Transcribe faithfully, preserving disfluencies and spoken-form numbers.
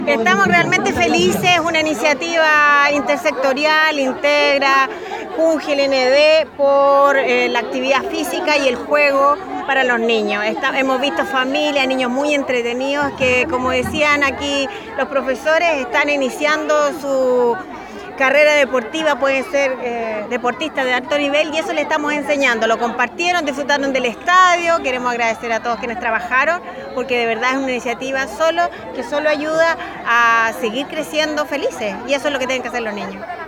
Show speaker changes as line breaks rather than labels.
Estamos realmente felices, es una iniciativa intersectorial, integra Junji, L N D por eh, la actividad física y el juego para los niños. Está, hemos visto familias, niños muy entretenidos que, como decían aquí los profesores, están iniciando su carrera deportiva, pueden ser eh, deportistas de alto nivel y eso le estamos enseñando. Lo compartieron, disfrutaron del estadio. Queremos agradecer a todos quienes trabajaron porque de verdad es una iniciativa solo que solo ayuda a seguir creciendo felices y eso es lo que tienen que hacer los niños.